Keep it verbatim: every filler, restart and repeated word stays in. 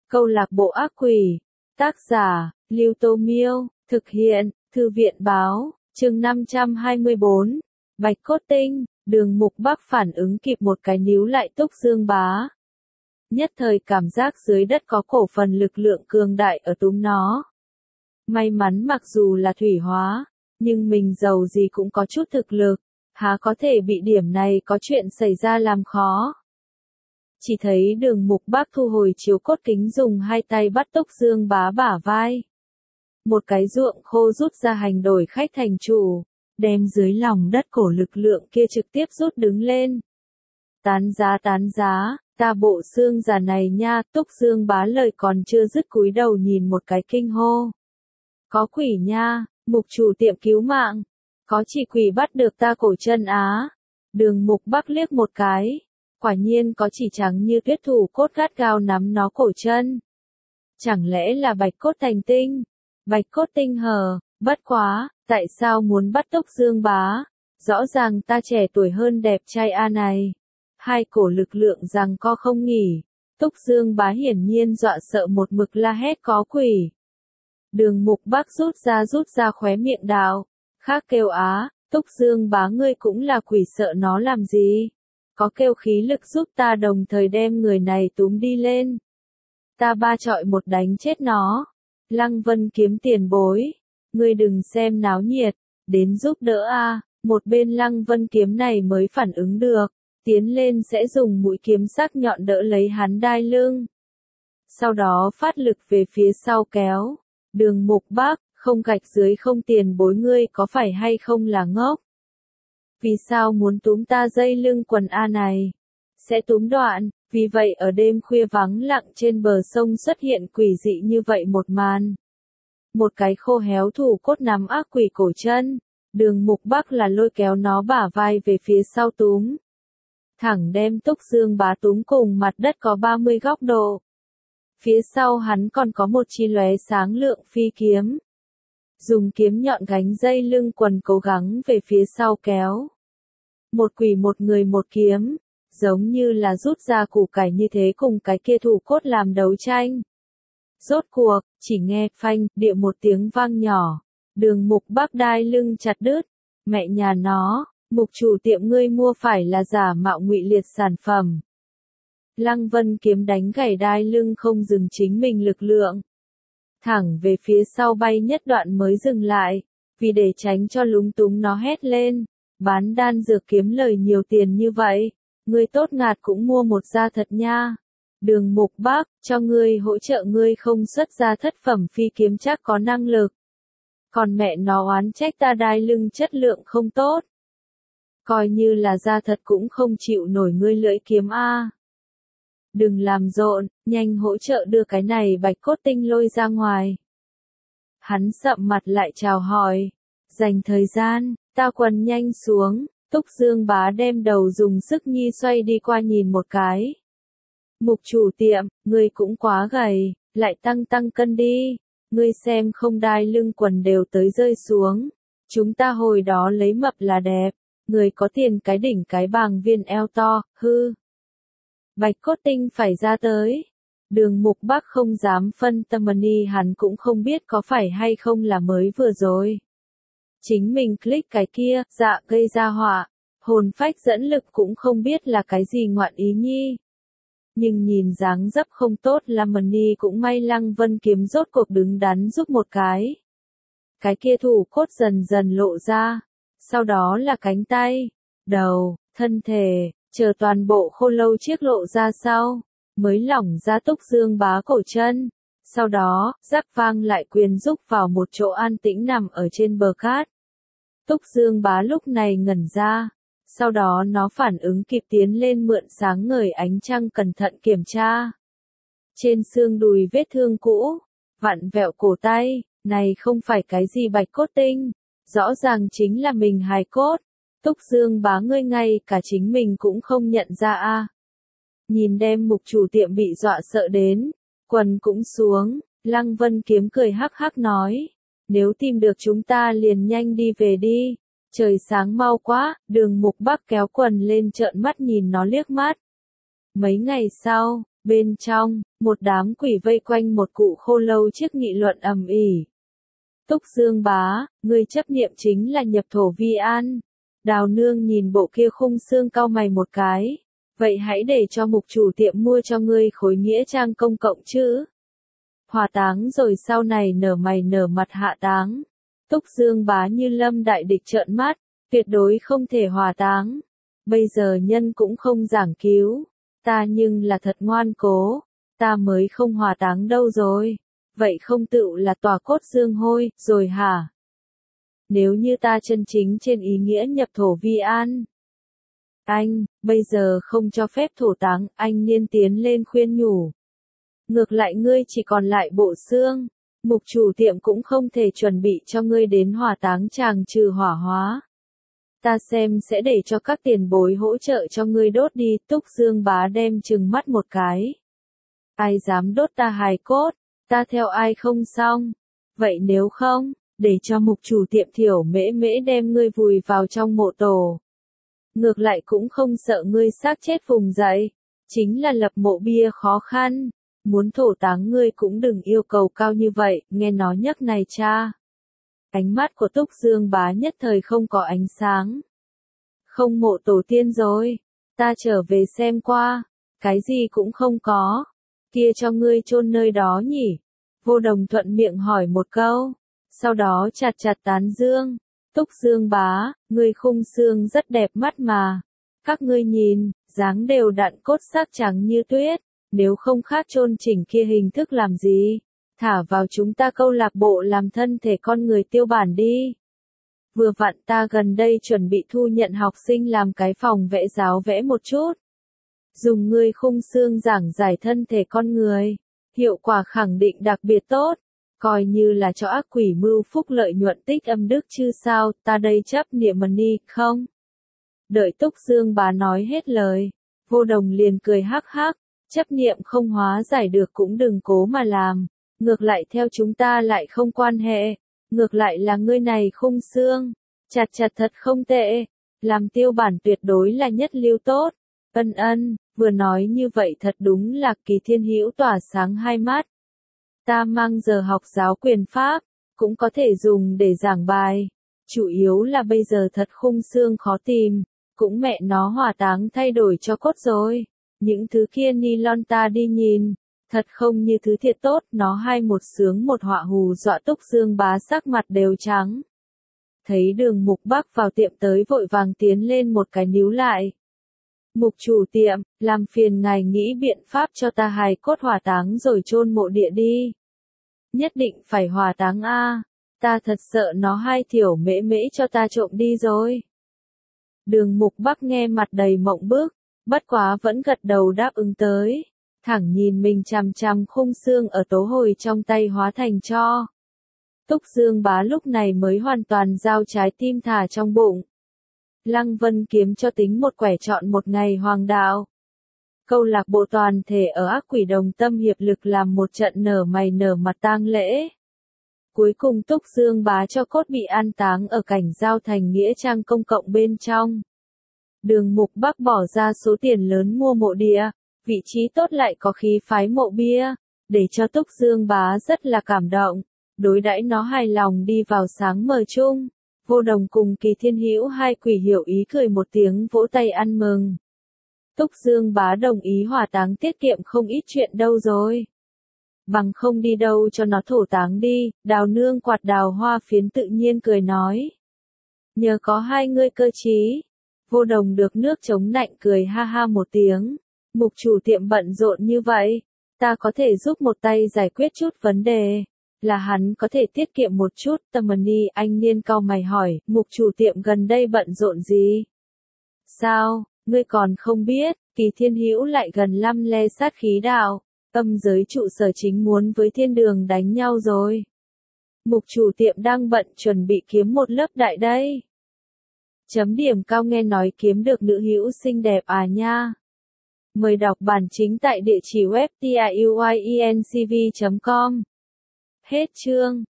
Câu lạc bộ ác quỷ. Tác giả, Lưu Tô Miêu. Thực hiện, Thư viện Báo. Chương năm trăm hai mươi bốn. Bạch cốt tinh. Đường Mục Bắc phản ứng kịp một cái níu lại Túc Dương Bá. Nhất thời cảm giác dưới đất có cổ phần lực lượng cường đại ở túm nó. May mắn mặc dù là thủy hóa, nhưng mình giàu gì cũng có chút thực lực, há có thể bị điểm này có chuyện xảy ra làm khó. Chỉ thấy Đường Mục Bắc thu hồi chiếu cốt kính dùng hai tay bắt Túc Dương Bá bả vai. Một cái ruộng khô rút ra hành đổi khách thành chủ, đem dưới lòng đất cổ lực lượng kia trực tiếp rút đứng lên. Tán giá tán giá, ta bộ xương già này nha. Túc Dương Bá lời còn chưa dứt cúi đầu nhìn một cái kinh hô. Có quỷ nha, mục chủ tiệm cứu mạng, có chỉ quỷ bắt được ta cổ chân á. Đường Mục Bắc liếc một cái, quả nhiên có chỉ trắng như tuyết thủ cốt gắt gao nắm nó cổ chân. Chẳng lẽ là bạch cốt thành tinh? Bạch cốt tinh hờ, bất quá, tại sao muốn bắt Túc Dương Bá? Rõ ràng ta trẻ tuổi hơn đẹp trai a này. Hai cổ lực lượng giằng co không nghỉ, Túc Dương Bá hiển nhiên dọa sợ một mực la hét có quỷ. Đường Mục Bắc rút ra rút ra khóe miệng đạo, khác kêu á, Túc Dương Bá ngươi cũng là quỷ sợ nó làm gì? Có kêu khí lực giúp ta đồng thời đem người này túm đi lên. Ta ba chọi một đánh chết nó. Lăng Vân Kiếm tiền bối, ngươi đừng xem náo nhiệt, đến giúp đỡ a. Một bên Lăng Vân Kiếm này mới phản ứng được, tiến lên sẽ dùng mũi kiếm sắc nhọn đỡ lấy hắn đai lưng. Sau đó phát lực về phía sau kéo. Đường Mục Bắc, không gạch dưới không tiền bối ngươi có phải hay không là ngốc? Vì sao muốn túm ta dây lưng quần A này? Sẽ túm đoạn, vì vậy ở đêm khuya vắng lặng trên bờ sông xuất hiện quỷ dị như vậy một màn. Một cái khô héo thủ cốt nắm ác quỷ cổ chân, Đường Mục Bắc là lôi kéo nó bả vai về phía sau túm. Thẳng đem Túc Dương Bá túm cùng mặt đất có ba mươi góc độ. Phía sau hắn còn có một chi lóe sáng lượng phi kiếm. Dùng kiếm nhọn gánh dây lưng quần cố gắng về phía sau kéo. Một quỷ một người một kiếm, giống như là rút ra củ cải như thế cùng cái kia thủ cốt làm đấu tranh. Rốt cuộc, chỉ nghe phanh, địa một tiếng vang nhỏ, Đường Mục Bắc đai lưng chặt đứt. Mẹ nhà nó, mục chủ tiệm ngươi mua phải là giả mạo ngụy liệt sản phẩm. Lăng Vân Kiếm đánh gãy đai lưng không dừng chính mình lực lượng. Thẳng về phía sau bay nhất đoạn mới dừng lại, vì để tránh cho lúng túng nó hét lên. Bán đan dược kiếm lời nhiều tiền như vậy, ngươi tốt ngạt cũng mua một gia thật nha. Đường Mục Bắc, cho ngươi hỗ trợ ngươi không xuất ra thất phẩm phi kiếm chắc có năng lực. Còn mẹ nó oán trách ta đai lưng chất lượng không tốt. Coi như là gia thật cũng không chịu nổi ngươi lưỡi kiếm a. Đừng làm rộn, nhanh hỗ trợ đưa cái này bạch cốt tinh lôi ra ngoài. Hắn sậm mặt lại chào hỏi. Dành thời gian, ta quần nhanh xuống. Túc Dương Bá đem đầu dùng sức nhi xoay đi qua nhìn một cái. Mục chủ tiệm, ngươi cũng quá gầy, lại tăng tăng cân đi. Ngươi xem không đai lưng quần đều tới rơi xuống. Chúng ta hồi đó lấy mập là đẹp. Người có tiền cái đỉnh cái bàng viên eo to, hư. Bạch cốt tinh phải ra tới. Đường Mục Bắc không dám phân tâm ni hắn cũng không biết có phải hay không là mới vừa rồi. Chính mình click cái kia, dạ gây ra họa. Hồn phách dẫn lực cũng không biết là cái gì ngoạn ý nhi. Nhưng nhìn dáng dấp không tốt là Mani cũng may Lăng Vân Kiếm rốt cuộc đứng đắn giúp một cái. Cái kia thủ cốt dần dần lộ ra. Sau đó là cánh tay, đầu, thân thể, chờ toàn bộ khô lâu chiếc lộ ra sau, mới lỏng ra Túc Dương Bá cổ chân. Sau đó, rắc vang lại quyền rúc vào một chỗ an tĩnh nằm ở trên bờ cát. Túc Dương Bá lúc này ngẩn ra, sau đó nó phản ứng kịp tiến lên mượn sáng ngời ánh trăng cẩn thận kiểm tra. Trên xương đùi vết thương cũ, vặn vẹo cổ tay, này không phải cái gì bạch cốt tinh. Rõ ràng chính là mình hài cốt. Túc Dương Bá ngươi ngay cả chính mình cũng không nhận ra a. Nhìn đem mục chủ tiệm bị dọa sợ đến, quần cũng xuống, Lăng Vân Kiếm cười hắc hắc nói. Nếu tìm được chúng ta liền nhanh đi về đi. Trời sáng mau quá, Đường Mục Bắc kéo quần lên trợn mắt nhìn nó liếc mắt. Mấy ngày sau, bên trong, một đám quỷ vây quanh một cụ khô lâu chiếc nghị luận ầm ĩ. Túc Dương bá, ngươi chấp niệm chính là nhập thổ vi an. Đào nương nhìn bộ kia khung xương cau mày một cái. Vậy hãy để cho mục chủ tiệm mua cho ngươi khối nghĩa trang công cộng chứ. Hỏa táng rồi sau này nở mày nở mặt hạ táng. Túc Dương bá như lâm đại địch trợn mắt, tuyệt đối không thể hỏa táng. Bây giờ nhân cũng không giảng cứu. Ta nhưng là thật ngoan cố, ta mới không hỏa táng đâu rồi. Vậy không tựu là tòa cốt dương hôi, rồi hả? Nếu như ta chân chính trên ý nghĩa nhập thổ vi an. Anh, bây giờ không cho phép thổ táng, anh Niên tiến lên khuyên nhủ. Ngược lại ngươi chỉ còn lại bộ xương, mục chủ tiệm cũng không thể chuẩn bị cho ngươi đến hỏa táng chàng trừ hỏa hóa. Ta xem sẽ để cho các tiền bối hỗ trợ cho ngươi đốt đi. Túc Dương bá đem trừng mắt một cái. Ai dám đốt ta hài cốt, ta theo ai không xong. Vậy nếu không, để cho mục chủ tiệm Thiểu Mễ Mễ đem ngươi vùi vào trong mộ tổ. Ngược lại cũng không sợ ngươi xác chết vùng dậy. Chính là lập mộ bia khó khăn. Muốn thổ táng ngươi cũng đừng yêu cầu cao như vậy, nghe nó nhắc này cha. Ánh mắt của Túc Dương bá nhất thời không có ánh sáng. Không mộ tổ tiên rồi, ta trở về xem qua, cái gì cũng không có, kia cho ngươi chôn nơi đó nhỉ? Vô Đồng thuận miệng hỏi một câu, sau đó chặt chặt tán dương. Túc Dương bá, ngươi khung xương rất đẹp mắt mà. Các ngươi nhìn, dáng đều đặn cốt xác trắng như tuyết, nếu không khác chôn chỉnh kia hình thức làm gì? Thả vào chúng ta câu lạc bộ làm thân thể con người tiêu bản đi. Vừa vặn ta gần đây chuẩn bị thu nhận học sinh làm cái phòng vẽ giáo vẽ một chút. Dùng ngươi khung xương giảng giải thân thể con người. Hiệu quả khẳng định đặc biệt tốt. Coi như là cho ác quỷ mưu phúc lợi nhuận tích âm đức chứ sao, ta đây chấp niệm money, không? Đợi Túc Dương bá nói hết lời. Vô Đồng liền cười hắc hắc. Chấp niệm không hóa giải được cũng đừng cố mà làm. Ngược lại theo chúng ta lại không quan hệ. Ngược lại là ngươi này khung xương. Chặt chặt thật không tệ. Làm tiêu bản tuyệt đối là nhất lưu tốt. Ân ân, vừa nói như vậy thật đúng là Kỳ Thiên Hữu tỏa sáng hai mắt. Ta mang giờ học giáo quyền pháp, cũng có thể dùng để giảng bài. Chủ yếu là bây giờ thật khung xương khó tìm. Cũng mẹ nó hỏa táng thay đổi cho cốt rồi. Những thứ kia nylon ta đi nhìn. Thật không như thứ thiệt tốt, nó hai một sướng một họa hù dọa Túc Dương bá sắc mặt đều trắng. Thấy Đường Mục Bắc vào tiệm tới vội vàng tiến lên một cái níu lại. Mục chủ tiệm, làm phiền ngài nghĩ biện pháp cho ta hài cốt hỏa táng rồi chôn mộ địa đi. Nhất định phải hỏa táng a, ta thật sợ nó hai Thiểu Mễ Mễ cho ta trộm đi rồi. Đường Mục Bắc nghe mặt đầy mộng bức, bất quá vẫn gật đầu đáp ứng tới. Thẳng nhìn mình chằm chằm khung xương ở tố hồi trong tay hóa thành tro. Túc Dương bá lúc này mới hoàn toàn giao trái tim thả trong bụng. Lăng Vân kiếm cho tính một quẻ chọn một ngày hoàng đạo. Câu lạc bộ toàn thể ở ác quỷ đồng tâm hiệp lực làm một trận nở mày nở mặt tang lễ. Cuối cùng Túc Dương bá cho cốt bị an táng ở cảnh giao thành nghĩa trang công cộng bên trong. Đường Mục Bắc bỏ ra số tiền lớn mua mộ địa. Vị trí tốt lại có khí phái mộ bia, để cho Túc Dương bá rất là cảm động, đối đãi nó hài lòng đi vào sáng mờ chung. Vô Đồng cùng Kỳ Thiên Hữu hai quỷ hiểu ý cười một tiếng vỗ tay ăn mừng. Túc Dương bá đồng ý hỏa táng tiết kiệm không ít chuyện đâu rồi. Bằng không đi đâu cho nó thổ táng đi, Đào nương quạt đào hoa phiến tự nhiên cười nói. Nhờ có hai ngươi cơ trí. Vô Đồng được nước chống nạnh cười ha ha một tiếng. Mục chủ tiệm bận rộn như vậy, ta có thể giúp một tay giải quyết chút vấn đề, là hắn có thể tiết kiệm một chút. Tâm money anh Niên cau mày hỏi, mục chủ tiệm gần đây bận rộn gì? Sao, ngươi còn không biết? Kỳ Thiên Hữu lại gần lăm le sát khí đạo, âm giới trụ sở chính muốn với thiên đường đánh nhau rồi. Mục chủ tiệm đang bận chuẩn bị kiếm một lớp đại đây. Chấm điểm cao nghe nói kiếm được nữ hữu xinh đẹp à nha. Mời đọc bản chính tại địa chỉ web tiuyencv chấm com. Hết chương.